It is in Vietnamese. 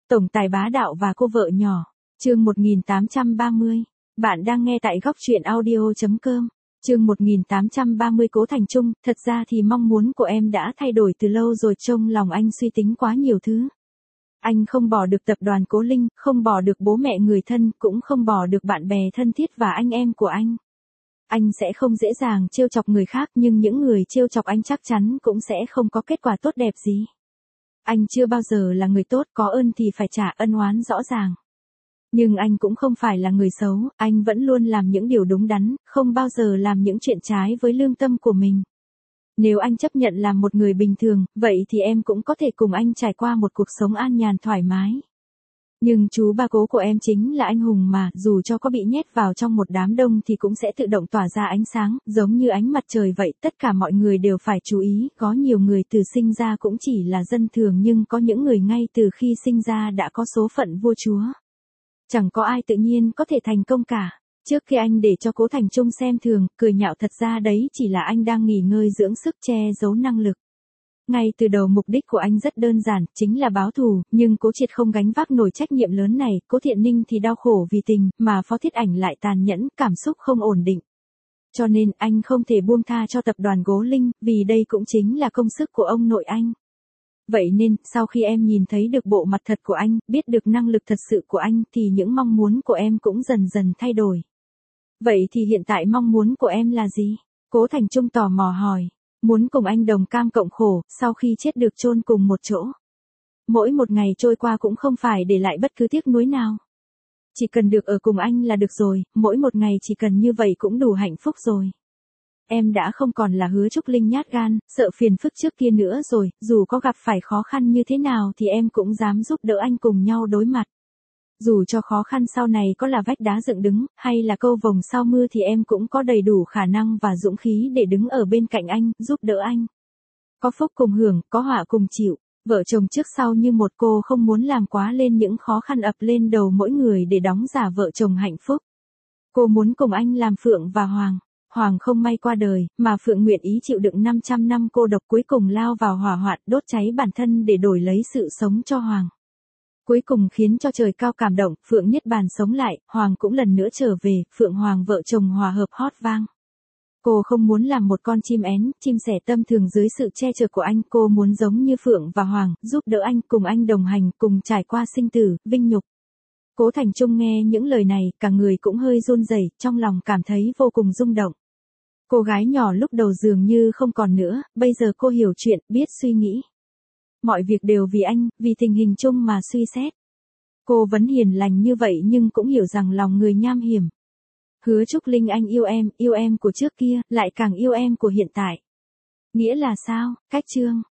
Tổng tài bá đạo và cô vợ nhỏ. Chương 1830. Bạn đang nghe tại góc truyện audio.com. Chương 1830 Cố Thành Trung, thật ra thì mong muốn của em đã thay đổi từ lâu rồi, trong lòng anh suy tính quá nhiều thứ. Anh không bỏ được tập đoàn Cố Linh, không bỏ được bố mẹ người thân, cũng không bỏ được bạn bè thân thiết và anh em của anh. Anh sẽ không dễ dàng trêu chọc người khác, nhưng những người trêu chọc anh chắc chắn cũng sẽ không có kết quả tốt đẹp gì. Anh chưa bao giờ là người tốt, có ơn thì phải trả, ân oán rõ ràng. Nhưng anh cũng không phải là người xấu, anh vẫn luôn làm những điều đúng đắn, không bao giờ làm những chuyện trái với lương tâm của mình. Nếu anh chấp nhận làm một người bình thường, vậy thì em cũng có thể cùng anh trải qua một cuộc sống an nhàn thoải mái. Nhưng chú ba Cố của em chính là anh hùng mà, dù cho có bị nhét vào trong một đám đông thì cũng sẽ tự động tỏa ra ánh sáng, giống như ánh mặt trời vậy. Tất cả mọi người đều phải chú ý, có nhiều người từ sinh ra cũng chỉ là dân thường, nhưng có những người ngay từ khi sinh ra đã có số phận vua chúa. Chẳng có ai tự nhiên có thể thành công cả. Trước khi anh để cho Cố Thành Trung xem thường, cười nhạo, thật ra đấy chỉ là anh đang nghỉ ngơi dưỡng sức, che giấu năng lực. Ngay từ đầu mục đích của anh rất đơn giản, chính là báo thù, nhưng Cố Triệt không gánh vác nổi trách nhiệm lớn này, Cố Thiện Ninh thì đau khổ vì tình, mà Phó Thiết Ảnh lại tàn nhẫn, cảm xúc không ổn định. Cho nên anh không thể buông tha cho tập đoàn Cố Linh, vì đây cũng chính là công sức của ông nội anh. Vậy nên, sau khi em nhìn thấy được bộ mặt thật của anh, biết được năng lực thật sự của anh, thì những mong muốn của em cũng dần dần thay đổi. Vậy thì hiện tại mong muốn của em là gì? Cố Thành Trung tò mò hỏi. Muốn cùng anh đồng cam cộng khổ, sau khi chết được chôn cùng một chỗ. Mỗi một ngày trôi qua cũng không phải để lại bất cứ tiếc nuối nào. Chỉ cần được ở cùng anh là được rồi, mỗi một ngày chỉ cần như vậy cũng đủ hạnh phúc rồi. Em đã không còn là Hứa Trúc Linh nhát gan, sợ phiền phức trước kia nữa rồi, dù có gặp phải khó khăn như thế nào thì em cũng dám giúp đỡ anh cùng nhau đối mặt. Dù cho khó khăn sau này có là vách đá dựng đứng, hay là câu vồng sau mưa thì em cũng có đầy đủ khả năng và dũng khí để đứng ở bên cạnh anh, giúp đỡ anh. Có phúc cùng hưởng, có họa cùng chịu. Vợ chồng trước sau như một, cô không muốn làm quá lên những khó khăn ập lên đầu mỗi người để đóng giả vợ chồng hạnh phúc. Cô muốn cùng anh làm Phượng và Hoàng. Hoàng không may qua đời, mà Phượng nguyện ý chịu đựng 500 năm cô độc, cuối cùng lao vào hỏa hoạn, đốt cháy bản thân để đổi lấy sự sống cho Hoàng. Cuối cùng khiến cho trời cao cảm động, Phượng niết bàn sống lại, Hoàng cũng lần nữa trở về, Phượng Hoàng vợ chồng hòa hợp hót vang. Cô không muốn làm một con chim én, chim sẻ tâm thường dưới sự che chở của anh, cô muốn giống như Phượng và Hoàng, giúp đỡ anh, cùng anh đồng hành, cùng trải qua sinh tử, vinh nhục. Cố Thành Trung nghe những lời này, cả người cũng hơi run rẩy, trong lòng cảm thấy vô cùng rung động. Cô gái nhỏ lúc đầu dường như không còn nữa, bây giờ cô hiểu chuyện, biết suy nghĩ. Mọi việc đều vì anh, vì tình hình chung mà suy xét. Cô vẫn hiền lành như vậy nhưng cũng hiểu rằng lòng người nham hiểm. Hứa Trúc Linh, anh yêu em của trước kia, lại càng yêu em của hiện tại. Nghĩa là sao? Cách chương